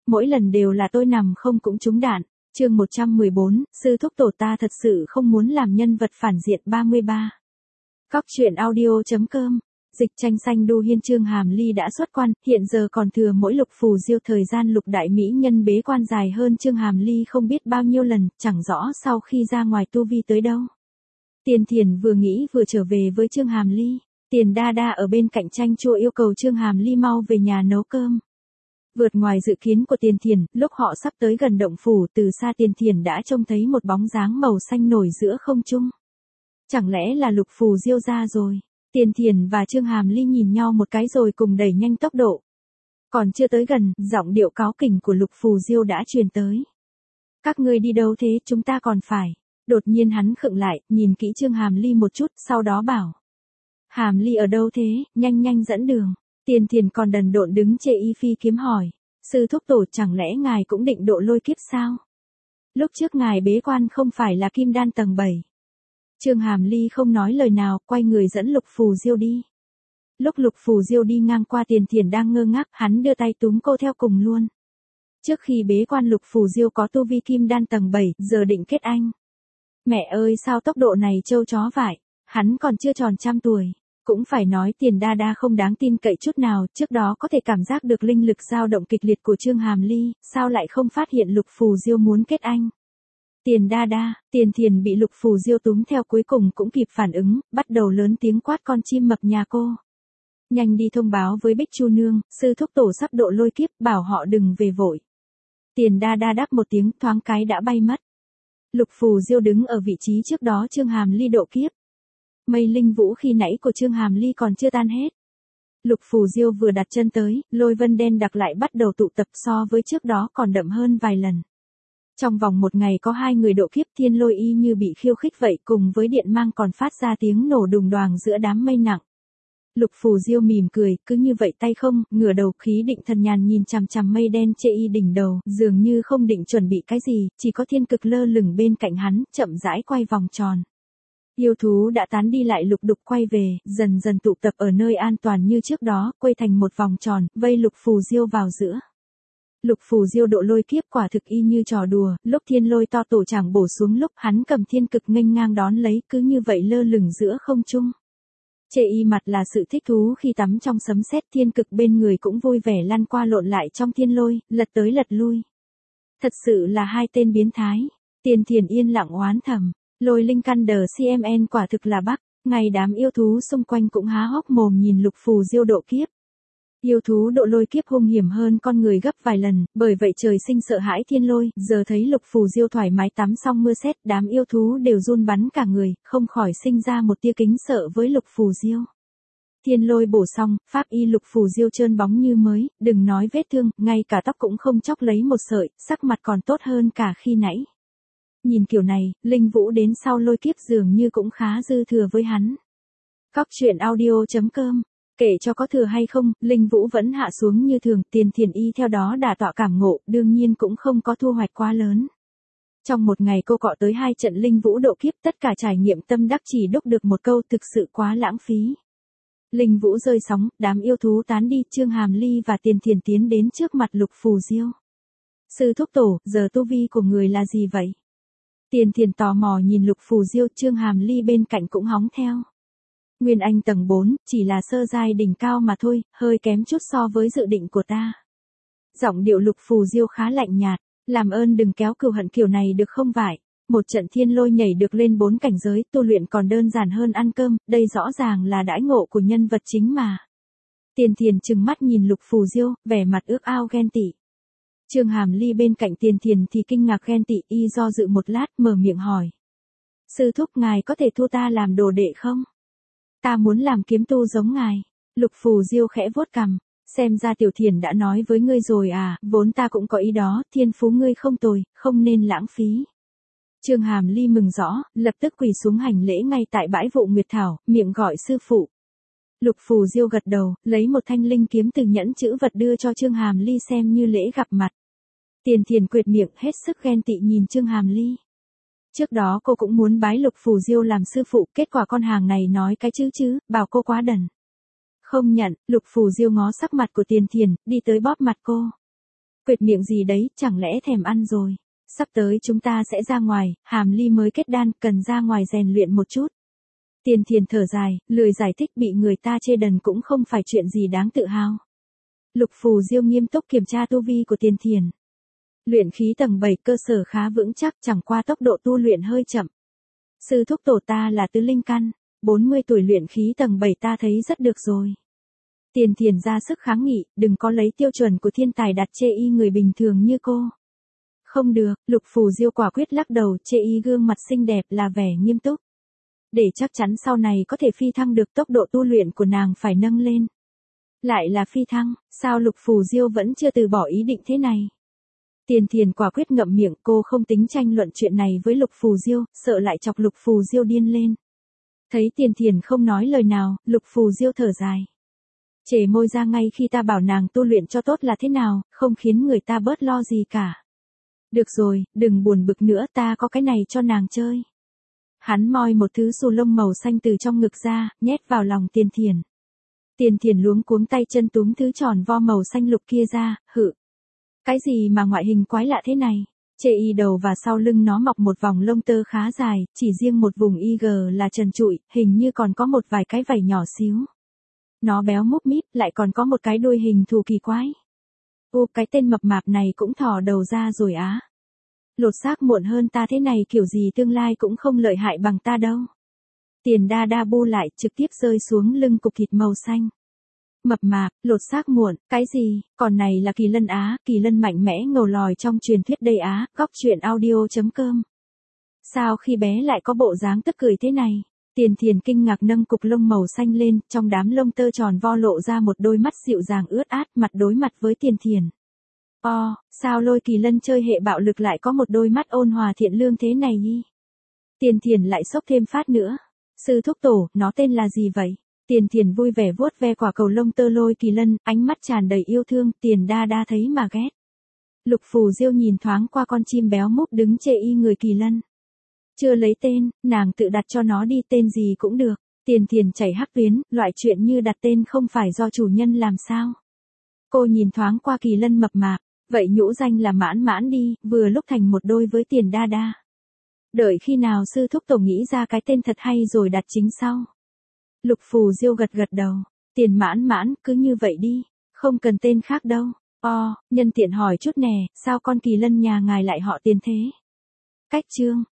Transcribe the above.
mỗi lần đều là tôi nằm không cũng trúng đạn. Chương 114, sư thúc tổ ta thật sự không muốn làm nhân vật phản diện 33. Cóc truyện audio.com. Dịch tranh xanh đu hiên Chương Hàm Ly đã xuất quan, hiện giờ còn thừa mỗi Lục Phù Diêu thời gian Lục đại mỹ nhân bế quan dài hơn Chương Hàm Ly không biết bao nhiêu lần, chẳng rõ sau khi ra ngoài tu vi tới đâu. Tiền Thiền vừa nghĩ vừa trở về với Chương Hàm Ly, Tiền Đa Đa ở bên cạnh tranh chua yêu cầu Chương Hàm Ly mau về nhà nấu cơm. Vượt ngoài dự kiến của Tiền Thiền, lúc họ sắp tới gần động phủ từ xa Tiền Thiền đã trông thấy một bóng dáng màu xanh nổi giữa không trung. Chẳng lẽ là Lục Phù Diêu ra rồi? Tiền Thiền và Chương Hàm Ly nhìn nhau một cái rồi cùng đẩy nhanh tốc độ. Còn chưa tới gần, giọng điệu cáu kỉnh của Lục Phù Diêu đã truyền tới. Các ngươi đi đâu thế, chúng ta còn phải. Đột nhiên hắn khựng lại, nhìn kỹ Chương Hàm Ly một chút, sau đó bảo. Hàm Ly ở đâu thế, nhanh nhanh dẫn đường. Tiền Thiền còn đần độn đứng chê y phi kiếm hỏi. Sư thúc tổ chẳng lẽ ngài cũng định độ lôi kiếp sao? Lúc trước ngài bế quan không phải là kim đan tầng 7. Chương Hàm Ly không nói lời nào, quay người dẫn Lục Phù Diêu đi. Lúc Lục Phù Diêu đi ngang qua Tiền Thiền đang ngơ ngác, hắn đưa tay túm cô theo cùng luôn. Trước khi bế quan Lục Phù Diêu có tu vi kim đan tầng 7, giờ định kết anh. Mẹ ơi sao tốc độ này trâu chó vải, hắn còn chưa tròn 100 tuổi. Cũng phải nói Tiền Đa Đa không đáng tin cậy chút nào, trước đó có thể cảm giác được linh lực dao động kịch liệt của Chương Hàm Ly, sao lại không phát hiện Lục Phù Diêu muốn kết anh. Tiền Đa Đa, Tiền Thiền bị Lục Phù Diêu túm theo cuối cùng cũng kịp phản ứng, bắt đầu lớn tiếng quát con chim mập nhà cô. Nhanh đi thông báo với Bích Chu Nương, sư thúc tổ sắp độ lôi kiếp, bảo họ đừng về vội. Tiền Đa Đa đáp một tiếng, thoáng cái đã bay mất. Lục Phù Diêu đứng ở vị trí trước đó Chương Hàm Ly độ kiếp. Mây linh vũ khi nãy của Chương Hàm Ly còn chưa tan hết. Lục Phù Diêu vừa đặt chân tới, lôi vân đen đặc lại bắt đầu tụ tập so với trước đó còn đậm hơn vài lần. Trong vòng một ngày có 2 người độ kiếp thiên lôi y như bị khiêu khích vậy cùng với điện mang còn phát ra tiếng nổ đùng đoàng giữa đám mây nặng. Lục Phù Diêu mỉm cười, cứ như vậy tay không, ngửa đầu khí định thần nhàn nhìn chằm chằm mây đen chê y đỉnh đầu, dường như không định chuẩn bị cái gì, chỉ có thiên cực lơ lửng bên cạnh hắn, chậm rãi quay vòng tròn. Yêu thú đã tán đi lại lục đục quay về, dần dần tụ tập ở nơi an toàn như trước đó, quay thành một vòng tròn, vây Lục Phù Diêu vào giữa. Lục Phù Diêu độ lôi kiếp quả thực y như trò đùa, lúc thiên lôi to tổ chảng bổ xuống lúc hắn cầm thiên cực nghênh ngang đón lấy, cứ như vậy lơ lửng giữa không trung. Chê y mặt là sự thích thú khi tắm trong sấm sét, thiên cực bên người cũng vui vẻ lăn qua lộn lại trong thiên lôi, lật tới lật lui. Thật sự là hai tên biến thái. Tiền Thiền yên lặng oán thầm. Lôi linh căn đờ CMN quả thực là bắc, ngay đám yêu thú xung quanh cũng há hốc mồm nhìn Lục Phù Diêu độ kiếp. Yêu thú độ lôi kiếp hung hiểm hơn con người gấp vài lần, bởi vậy trời sinh sợ hãi thiên lôi, giờ thấy Lục Phù Diêu thoải mái tắm xong mưa sét, đám yêu thú đều run bắn cả người, không khỏi sinh ra một tia kính sợ với Lục Phù Diêu. Thiên lôi bổ xong, pháp y Lục Phù Diêu trơn bóng như mới, đừng nói vết thương, ngay cả tóc cũng không chóc lấy một sợi, sắc mặt còn tốt hơn cả khi nãy. Nhìn kiểu này, linh vũ đến sau lôi kiếp dường như cũng khá dư thừa với hắn. Cóc truyện audio.com. Kể cho có thừa hay không, linh vũ vẫn hạ xuống như thường, Tiền Thiền y theo đó đả tọa cảm ngộ, đương nhiên cũng không có thu hoạch quá lớn. Trong một ngày cô cọ tới 2 trận linh vũ độ kiếp, tất cả trải nghiệm tâm đắc chỉ đúc được một câu, thực sự quá lãng phí. Linh vũ rơi sóng, đám yêu thú tán đi, Chương Hàm Ly và Tiền Thiền tiến đến trước mặt Lục Phù Diêu. Sư thúc tổ, giờ tu vi của người là gì vậy? Tiền Thiền tò mò nhìn Lục Phù Diêu, Chương Hàm Ly bên cạnh cũng hóng theo. Nguyên anh tầng 4, chỉ là sơ giai đỉnh cao mà thôi, hơi kém chút so với dự định của ta. Giọng điệu Lục Phù Diêu khá lạnh nhạt, làm ơn đừng kéo cừu hận kiểu này được không vậy? Một trận thiên lôi nhảy được lên 4 cảnh giới, tu luyện còn đơn giản hơn ăn cơm, đây rõ ràng là đãi ngộ của nhân vật chính mà. Tiền Thiền trừng mắt nhìn Lục Phù Diêu, vẻ mặt ước ao ghen tị. Chương Hàm Ly bên cạnh Tiền Thiền thì kinh ngạc ghen tị, y do dự một lát mở miệng hỏi. Sư thúc ngài có thể thu ta làm đồ đệ không? Ta muốn làm kiếm tu giống ngài. Lục Phù Diêu khẽ vuốt cằm, xem ra Tiểu Thiền đã nói với ngươi rồi à, vốn ta cũng có ý đó, thiên phú ngươi không tồi, không nên lãng phí. Chương Hàm Ly mừng rõ, lập tức quỳ xuống hành lễ ngay tại bãi vụ Nguyệt Thảo, miệng gọi sư phụ. Lục Phù Diêu gật đầu, lấy một thanh linh kiếm từ nhẫn chữ vật đưa cho Chương Hàm Ly xem như lễ gặp mặt. Tiền Thiền quệt miệng hết sức ghen tị nhìn Chương Hàm Ly. Trước đó cô cũng muốn bái Lục Phù Diêu làm sư phụ, kết quả con hàng này nói cái chứ, bảo cô quá đần. Không nhận, Lục Phù Diêu ngó sắc mặt của Tiền Thiền, đi tới bóp mặt cô. Quệt miệng gì đấy, chẳng lẽ thèm ăn rồi. Sắp tới chúng ta sẽ ra ngoài, Hàm Ly mới kết đan, cần ra ngoài rèn luyện một chút. Tiền Thiền thở dài, lười giải thích, bị người ta chê đần cũng không phải chuyện gì đáng tự hào. Lục Phù Diêu nghiêm túc kiểm tra tu vi của Tiền Thiền. Luyện khí tầng 7 cơ sở khá vững chắc, chẳng qua tốc độ tu luyện hơi chậm. Sư thúc tổ ta là tứ linh căn, 40 tuổi luyện khí tầng 7 ta thấy rất được rồi. Tiền Thiền ra sức kháng nghị, đừng có lấy tiêu chuẩn của thiên tài đặt chê y người bình thường như cô. Không được, Lục Phù Diêu quả quyết lắc đầu, chê y gương mặt xinh đẹp là vẻ nghiêm túc. Để chắc chắn sau này có thể phi thăng được, tốc độ tu luyện của nàng phải nâng lên. Lại là phi thăng, sao Lục Phù Diêu vẫn chưa từ bỏ ý định thế này? Tiền Thiền quả quyết ngậm miệng, cô không tính tranh luận chuyện này với Lục Phù Diêu, sợ lại chọc Lục Phù Diêu điên lên. Thấy Tiền Thiền không nói lời nào, Lục Phù Diêu thở dài. Chề môi ra, ngay khi ta bảo nàng tu luyện cho tốt là thế nào, không khiến người ta bớt lo gì cả. Được rồi, đừng buồn bực nữa, ta có cái này cho nàng chơi. Hắn moi một thứ xù lông màu xanh từ trong ngực ra, nhét vào lòng Tiền Thiền. Tiền Thiền luống cuống tay chân túm thứ tròn vo màu xanh lục kia ra, hự. Cái gì mà ngoại hình quái lạ thế này? Chê y đầu và sau lưng nó mọc một vòng lông tơ khá dài, chỉ riêng một vùng IG là trần trụi, hình như còn có một vài cái vảy nhỏ xíu. Nó béo múp míp, lại còn có một cái đuôi hình thù kỳ quái. Cái tên mập mạp này cũng thò đầu ra rồi á. Lột xác muộn hơn ta thế này kiểu gì tương lai cũng không lợi hại bằng ta đâu. Tiền Đa Đa bu lại, trực tiếp rơi xuống lưng cục thịt màu xanh. Mập mạp, lột xác muộn, cái gì, còn này là kỳ lân á, kỳ lân mạnh mẽ ngầu lòi trong truyền thuyết đây á, góc truyện audio.com. Sao khi bé lại có bộ dáng tức cười thế này? Tiền Thiền kinh ngạc nâng cục lông màu xanh lên, trong đám lông tơ tròn vo lộ ra một đôi mắt dịu dàng ướt át, mặt đối mặt với Tiền Thiền. Sao Lôi Kỳ Lân chơi hệ bạo lực lại có một đôi mắt ôn hòa thiện lương thế này nhỉ? Tiền Thiền lại sốc thêm phát nữa. Sư thúc tổ, nó tên là gì vậy? Tiền Thiền vui vẻ vuốt ve quả cầu lông tơ Lôi Kỳ Lân, ánh mắt tràn đầy yêu thương, Tiền Đa Đa thấy mà ghét. Lục Phù Diêu nhìn thoáng qua con chim béo múp đứng chê y người Kỳ Lân. Chưa lấy tên, nàng tự đặt cho nó đi, tên gì cũng được. Tiền Thiền chảy hắc tuyến, loại chuyện như đặt tên không phải do chủ nhân làm sao? Cô nhìn thoáng qua Kỳ Lân mập mạp, vậy nhũ danh là Mãn Mãn đi, vừa lúc thành một đôi với Tiền Đa Đa. Đợi khi nào sư thúc tổ nghĩ ra cái tên thật hay rồi đặt chính sau. Lục Phù Diêu gật gật đầu, Tiền Mãn Mãn, cứ như vậy đi, không cần tên khác đâu. Nhân tiện hỏi chút nè, sao con Kỳ Lân nhà ngài lại họ Tiền thế? Cách chương.